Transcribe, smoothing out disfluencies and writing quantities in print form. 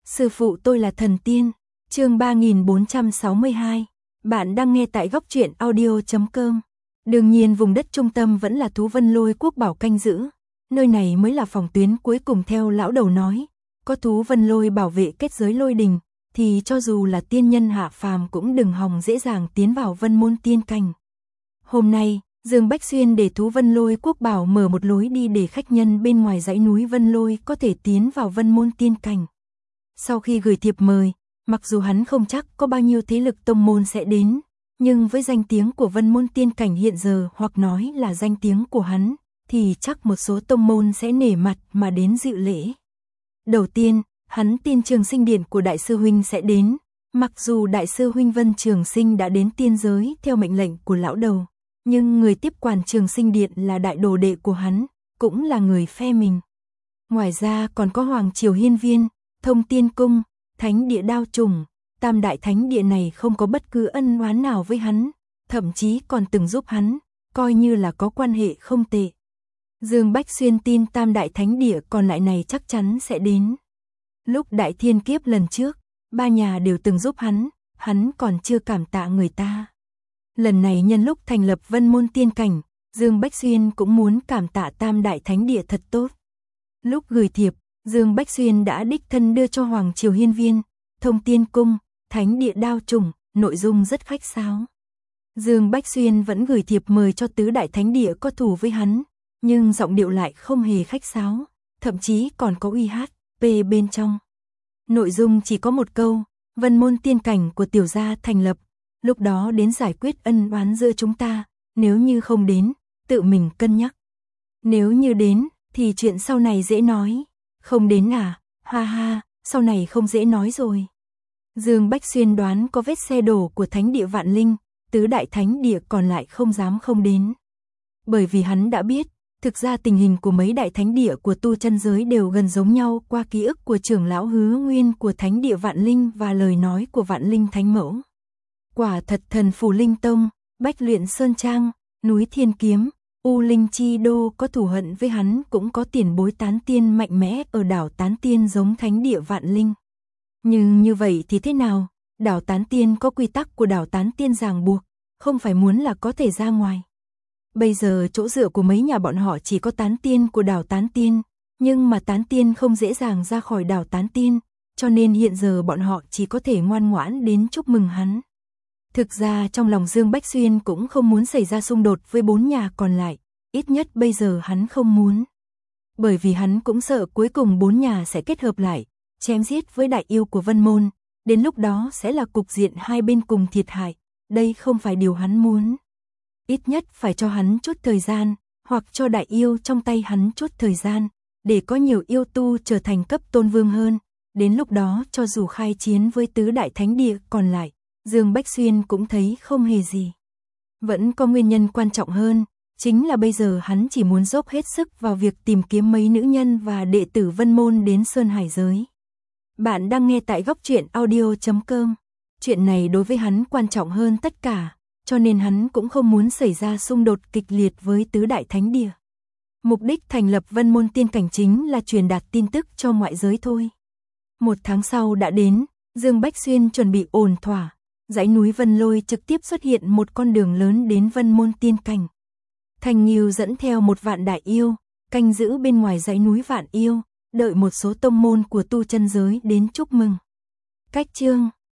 Sư phụ tôi là thần tiên. Chương 3462. Bạn đang nghe tại góc truyện audio.com. Đương nhiên vùng đất trung tâm vẫn là Thú Vân Lôi Quốc bảo canh giữ. Nơi này mới là phòng tuyến cuối cùng theo lão đầu nói. Có Thú Vân Lôi bảo vệ kết giới lôi đình, thì cho dù là tiên nhân hạ phàm cũng đừng hòng dễ dàng tiến vào Vân Môn Tiên Cảnh. Hôm nay, Dương Bách Xuyên để Thú Vân Lôi Quốc bảo mở một lối đi để khách nhân bên ngoài dãy núi Vân Lôi có thể tiến vào Vân Môn Tiên Cảnh. Sau khi gửi thiệp mời, mặc dù hắn không chắc có bao nhiêu thế lực tông môn sẽ đến, nhưng với danh tiếng của Vân Môn Tiên Cảnh hiện giờ hoặc nói là danh tiếng của hắn, thì chắc một số tông môn sẽ nể mặt mà đến dự lễ. Đầu tiên, hắn tin Trường Sinh Điện của Đại sư Huynh sẽ đến, mặc dù Đại sư Huynh Vân Trường Sinh đã đến tiên giới theo mệnh lệnh của lão đầu, nhưng người tiếp quản Trường Sinh Điện là đại đồ đệ của hắn, cũng là người phe mình. Ngoài ra còn có Hoàng Triều Hiên Viên, Thông Tiên Cung, Thánh Địa Đao Trùng, Tam Đại Thánh Địa này không có bất cứ ân oán nào với hắn, thậm chí còn từng giúp hắn, coi như là có quan hệ không tệ. Dương Bách Xuyên tin Tam Đại Thánh Địa còn lại này chắc chắn sẽ đến. Lúc Đại Thiên Kiếp lần trước, ba nhà đều từng giúp hắn còn chưa cảm tạ người ta. Lần này nhân lúc thành lập Vân Môn Tiên Cảnh, Dương Bách Xuyên cũng muốn cảm tạ Tam Đại Thánh Địa thật tốt. Lúc gửi thiệp, Dương Bách Xuyên đã đích thân đưa cho Hoàng Triều Hiên Viên, Thông Tiên Cung, Thánh Địa Đao Trùng, nội dung rất khách sáo. Dương Bách Xuyên vẫn gửi thiệp mời cho tứ đại thánh địa có thù với hắn, nhưng giọng điệu lại không hề khách sáo, thậm chí còn có uy hát, bên trong. Nội dung chỉ có một câu, Vân Môn Tiên Cảnh của tiểu gia thành lập, lúc đó đến giải quyết ân oán giữa chúng ta, nếu như không đến, tự mình cân nhắc. Nếu như đến, thì chuyện sau này dễ nói. Không đến à, ha ha, sau này không dễ nói rồi. Dương Bách Xuyên đoán có vết xe đổ của Thánh Địa Vạn Linh, tứ đại thánh địa còn lại không dám không đến. Bởi vì hắn đã biết, thực ra tình hình của mấy đại thánh địa của tu chân giới đều gần giống nhau qua ký ức của trưởng lão Hứa Nguyên của Thánh Địa Vạn Linh và lời nói của Vạn Linh Thánh Mẫu. Quả thật Thần Phù Linh Tông, Bách Luyện Sơn Trang, Núi Thiên Kiếm, U Linh Chi Đô có thù hận với hắn cũng có tiền bối tán tiên mạnh mẽ ở đảo Tán Tiên giống Thánh Địa Vạn Linh. Nhưng như vậy thì thế nào? Đảo Tán Tiên có quy tắc của đảo Tán Tiên ràng buộc, không phải muốn là có thể ra ngoài. Bây giờ chỗ dựa của mấy nhà bọn họ chỉ có Tán Tiên của đảo Tán Tiên, nhưng mà Tán Tiên không dễ dàng ra khỏi đảo Tán Tiên, cho nên hiện giờ bọn họ chỉ có thể ngoan ngoãn đến chúc mừng hắn. Thực ra trong lòng Dương Bách Xuyên cũng không muốn xảy ra xung đột với bốn nhà còn lại, ít nhất bây giờ hắn không muốn. Bởi vì hắn cũng sợ cuối cùng bốn nhà sẽ kết hợp lại, chém giết với đại yêu của Vân Môn, đến lúc đó sẽ là cục diện hai bên cùng thiệt hại, đây không phải điều hắn muốn. Ít nhất phải cho hắn chút thời gian, hoặc cho đại yêu trong tay hắn chút thời gian, để có nhiều yêu tu trở thành cấp tôn vương hơn, đến lúc đó cho dù khai chiến với tứ đại thánh địa còn lại, Dương Bách Xuyên cũng thấy không hề gì. Vẫn có nguyên nhân quan trọng hơn, chính là bây giờ hắn chỉ muốn dốc hết sức vào việc tìm kiếm mấy nữ nhân và đệ tử Vân Môn đến Sơn Hải giới. Bạn đang nghe tại góc truyện audio.com. Chuyện này đối với hắn quan trọng hơn tất cả, cho nên hắn cũng không muốn xảy ra xung đột kịch liệt với tứ đại thánh địa. Mục đích thành lập Vân Môn Tiên Cảnh chính là truyền đạt tin tức cho ngoại giới thôi. 1 tháng sau đã đến, Dương Bách Xuyên chuẩn bị ổn thỏa. Dãy núi Vân Lôi trực tiếp xuất hiện một con đường lớn đến Vân Môn Tiên Cảnh. Thanh Nghiêu dẫn theo 1 vạn đại yêu, canh giữ bên ngoài dãy núi Vạn Yêu, đợi một số tông môn của tu chân giới đến chúc mừng. Cách chương